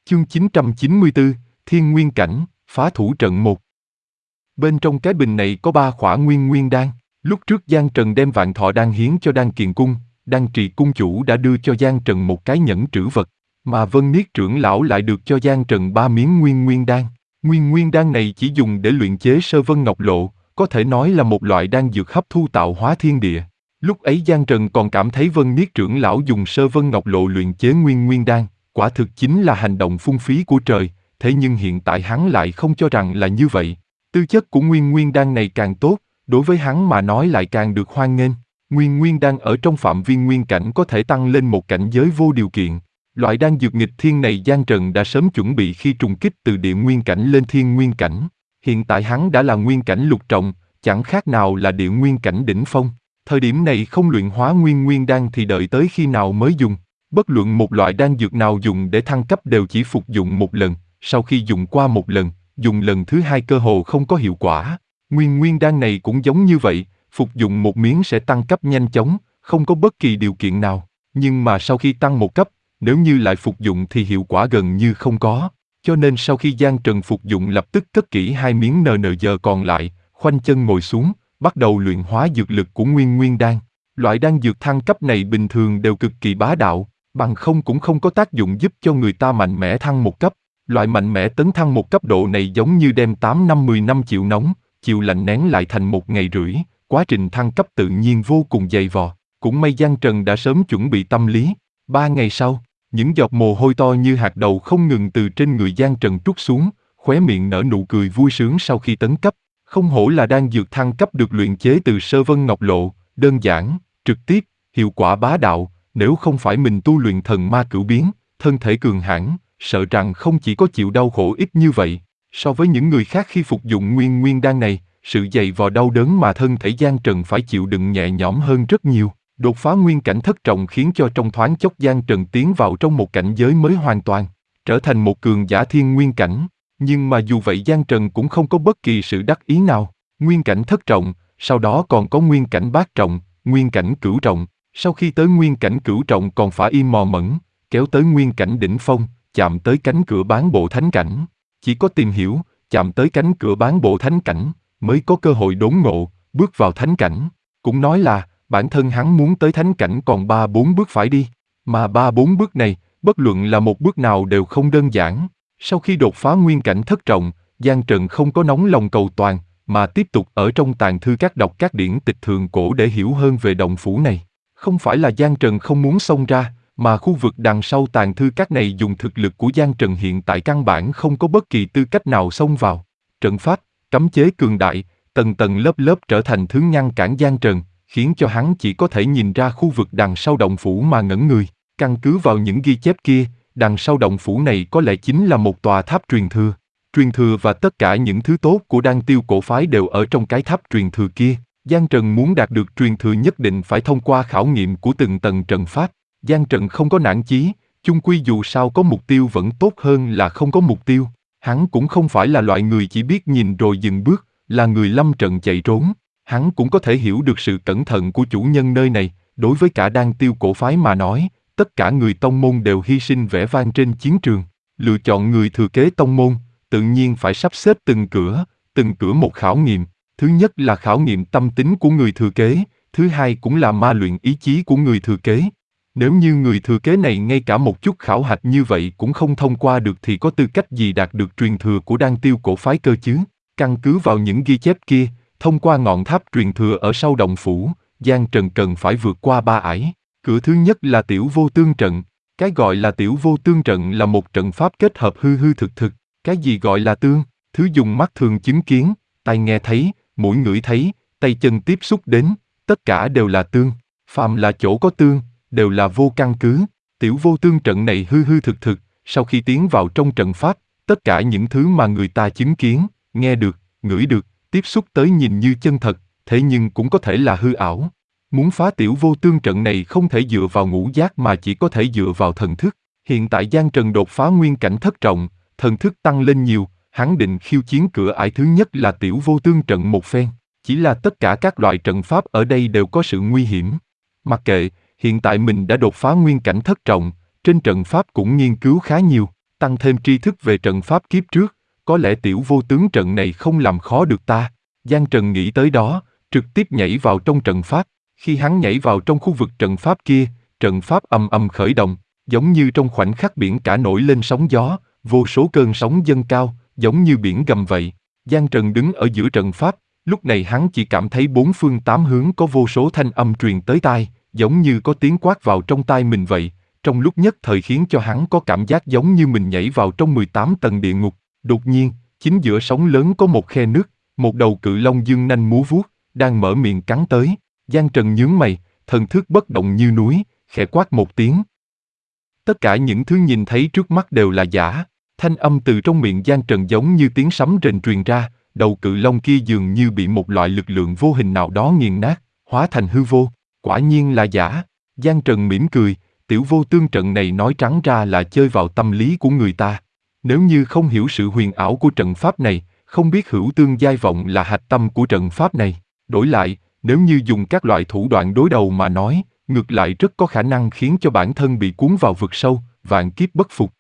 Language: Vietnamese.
Chương 994, Thiên Nguyên Cảnh, phá thủ trận 1. Bên trong cái bình này có 3 khỏa nguyên đan. Lúc trước Giang Trần đem Vạn Thọ đan hiến cho Đan Kiền Cung, Đan Trì cung chủ đã đưa cho Giang Trần một cái nhẫn trữ vật, mà Vân Niết trưởng lão lại được cho Giang Trần 3 miếng nguyên đan. Nguyên đan này chỉ dùng để luyện chế Sơ Vân Ngọc Lộ, có thể nói là một loại đan dược hấp thu tạo hóa thiên địa. Lúc ấy Giang Trần còn cảm thấy Vân Niết trưởng lão dùng Sơ Vân Ngọc Lộ luyện chế nguyên đan, quả thực chính là hành động phung phí của trời, thế nhưng hiện tại hắn lại không cho rằng là như vậy. Tư chất của nguyên đan này càng tốt, đối với hắn mà nói lại càng được hoan nghênh. Nguyên đan ở trong phạm vi nguyên cảnh có thể tăng lên một cảnh giới vô điều kiện. Loại đan dược nghịch thiên này Giang Trần đã sớm chuẩn bị khi trùng kích từ địa nguyên cảnh lên thiên nguyên cảnh. Hiện tại hắn đã là nguyên cảnh lục trọng, chẳng khác nào là địa nguyên cảnh đỉnh phong. Thời điểm này không luyện hóa nguyên đan thì đợi tới khi nào mới dùng. Bất luận một loại đan dược nào dùng để thăng cấp đều chỉ phục dụng một lần, sau khi dùng qua một lần, dùng lần thứ hai cơ hồ không có hiệu quả. Nguyên đan này cũng giống như vậy, phục dụng một miếng sẽ tăng cấp nhanh chóng, không có bất kỳ điều kiện nào. Nhưng mà sau khi tăng một cấp, nếu như lại phục dụng thì hiệu quả gần như không có. Cho nên sau khi Giang Trần phục dụng lập tức cất kỹ 2 miếng NNG còn lại, khoanh chân ngồi xuống, bắt đầu luyện hóa dược lực của nguyên đan. Loại đan dược thăng cấp này bình thường đều cực kỳ bá đạo, bằng không cũng không có tác dụng giúp cho người ta mạnh mẽ thăng một cấp. Loại mạnh mẽ tấn thăng một cấp độ này giống như đem 8 năm 10 năm chịu nóng, chịu lạnh nén lại thành 1 ngày rưỡi, quá trình thăng cấp tự nhiên vô cùng dày vò. Cũng may Giang Trần đã sớm chuẩn bị tâm lý. 3 ngày sau, những giọt mồ hôi to như hạt đậu không ngừng từ trên người Giang Trần trút xuống, khóe miệng nở nụ cười vui sướng sau khi tấn cấp. Không hổ là đan dược thăng cấp được luyện chế từ Sơ Vân Ngọc Lộ, đơn giản, trực tiếp, hiệu quả bá đạo, nếu không phải mình tu luyện thần ma cửu biến, thân thể cường hãn, sợ rằng không chỉ có chịu đau khổ ít như vậy. So với những người khác khi phục dụng nguyên đan này, sự dày vò đau đớn mà thân thể Giang Trần phải chịu đựng nhẹ nhõm hơn rất nhiều. Đột phá nguyên cảnh thất trọng khiến cho trong thoáng chốc Giang Trần tiến vào trong một cảnh giới mới hoàn toàn, trở thành một cường giả thiên nguyên cảnh. Nhưng mà dù vậy Giang Trần cũng không có bất kỳ sự đắc ý nào. Nguyên cảnh thất trọng, sau đó còn có nguyên cảnh bát trọng, nguyên cảnh cửu trọng. Sau khi tới nguyên cảnh cửu trọng còn phải im mò mẫn, kéo tới nguyên cảnh đỉnh phong, chạm tới cánh cửa bán bộ thánh cảnh. Chỉ có tìm hiểu, chạm tới cánh cửa bán bộ thánh cảnh, mới có cơ hội đốn ngộ, bước vào thánh cảnh. Cũng nói là, bản thân hắn muốn tới thánh cảnh còn 3-4 bước phải đi. Mà 3-4 bước này, bất luận là một bước nào đều không đơn giản. Sau khi đột phá nguyên cảnh thất trọng, Giang Trần không có nóng lòng cầu toàn, mà tiếp tục ở trong tàng thư các đọc các điển tịch thượng cổ để hiểu hơn về động phủ này. Không phải là Giang Trần không muốn xông ra, mà khu vực đằng sau tàng thư các này dùng thực lực của Giang Trần hiện tại căn bản không có bất kỳ tư cách nào xông vào. Trận pháp, cấm chế cường đại, tầng tầng lớp lớp trở thành thứ ngăn cản Giang Trần, khiến cho hắn chỉ có thể nhìn ra khu vực đằng sau động phủ mà ngẩn người. Căn cứ vào những ghi chép kia, đằng sau động phủ này có lẽ chính là một tòa tháp truyền thừa. Truyền thừa và tất cả những thứ tốt của Đan Tiêu cổ phái đều ở trong cái tháp truyền thừa kia. Giang Trần muốn đạt được truyền thừa nhất định phải thông qua khảo nghiệm của từng tầng trận pháp. Giang Trần không có nản chí, chung quy dù sao có mục tiêu vẫn tốt hơn là không có mục tiêu. Hắn cũng không phải là loại người chỉ biết nhìn rồi dừng bước, là người lâm trận chạy trốn. Hắn cũng có thể hiểu được sự cẩn thận của chủ nhân nơi này. Đối với cả Đan Tiêu cổ phái mà nói, tất cả người tông môn đều hy sinh vẻ vang trên chiến trường. Lựa chọn người thừa kế tông môn, tự nhiên phải sắp xếp từng cửa một khảo nghiệm. Thứ nhất là khảo nghiệm tâm tính của người thừa kế, thứ hai cũng là ma luyện ý chí của người thừa kế. Nếu như người thừa kế này ngay cả một chút khảo hạch như vậy cũng không thông qua được thì có tư cách gì đạt được truyền thừa của Đan Tiêu cổ phái cơ chứ? Căn cứ vào những ghi chép kia, thông qua ngọn tháp truyền thừa ở sau động phủ, Giang Trần cần phải vượt qua 3 ải. Cửa thứ nhất là Tiểu Vô Tương trận. Cái gọi là Tiểu Vô Tương trận là một trận pháp kết hợp hư thực. Cái gì gọi là tương? Thứ dùng mắt thường chứng kiến, tai nghe thấy, mũi ngửi thấy, tay chân tiếp xúc đến, tất cả đều là tương. Phàm là chỗ có tương, đều là vô căn cứ. Tiểu Vô Tương trận này hư thực, sau khi tiến vào trong trận pháp, tất cả những thứ mà người ta chứng kiến, nghe được, ngửi được, tiếp xúc tới nhìn như chân thật, thế nhưng cũng có thể là hư ảo. Muốn phá Tiểu Vô Tương trận này không thể dựa vào ngũ giác mà chỉ có thể dựa vào thần thức. Hiện tại Giang Trần đột phá nguyên cảnh thất trọng, thần thức tăng lên nhiều, hắn định khiêu chiến cửa ải thứ nhất là Tiểu Vô Tương trận một phen. Chỉ là tất cả các loại trận pháp ở đây đều có sự nguy hiểm. Mặc kệ, hiện tại mình đã đột phá nguyên cảnh thất trọng, trên trận pháp cũng nghiên cứu khá nhiều. tăng thêm tri thức về trận pháp kiếp trước, có lẽ tiểu vô tướng trận này không làm khó được ta. Giang Trần nghĩ tới đó, trực tiếp nhảy vào trong trận pháp. Khi hắn nhảy vào trong khu vực trận pháp kia, trận pháp ầm ầm khởi động, giống như trong khoảnh khắc biển cả nổi lên sóng gió, vô số cơn sóng dâng cao, giống như biển gầm vậy. Giang Trần đứng ở giữa trận pháp, lúc này hắn chỉ cảm thấy bốn phương tám hướng có vô số thanh âm truyền tới tai, giống như có tiếng quát vào trong tai mình vậy, trong lúc nhất thời khiến cho hắn có cảm giác giống như mình nhảy vào trong 18 tầng địa ngục. Đột nhiên, chính giữa sóng lớn có một khe nước, một đầu cự long dương nanh múa vuốt, đang mở miệng cắn tới. Giang Trần nhướng mày, thần thức bất động như núi, khẽ quát một tiếng. Tất cả những thứ nhìn thấy trước mắt đều là giả. Thanh âm từ trong miệng Giang Trần giống như tiếng sấm rền truyền ra, đầu cự long kia dường như bị một loại lực lượng vô hình nào đó nghiền nát, hóa thành hư vô. Quả nhiên là giả. Giang Trần mỉm cười, tiểu vô tương trận này nói trắng ra là chơi vào tâm lý của người ta. Nếu như không hiểu sự huyền ảo của trận pháp này, không biết hữu tương giai vọng là hạch tâm của trận pháp này. Đổi lại, nếu như dùng các loại thủ đoạn đối đầu mà nói, ngược lại rất có khả năng khiến cho bản thân bị cuốn vào vực sâu, vạn kiếp bất phục.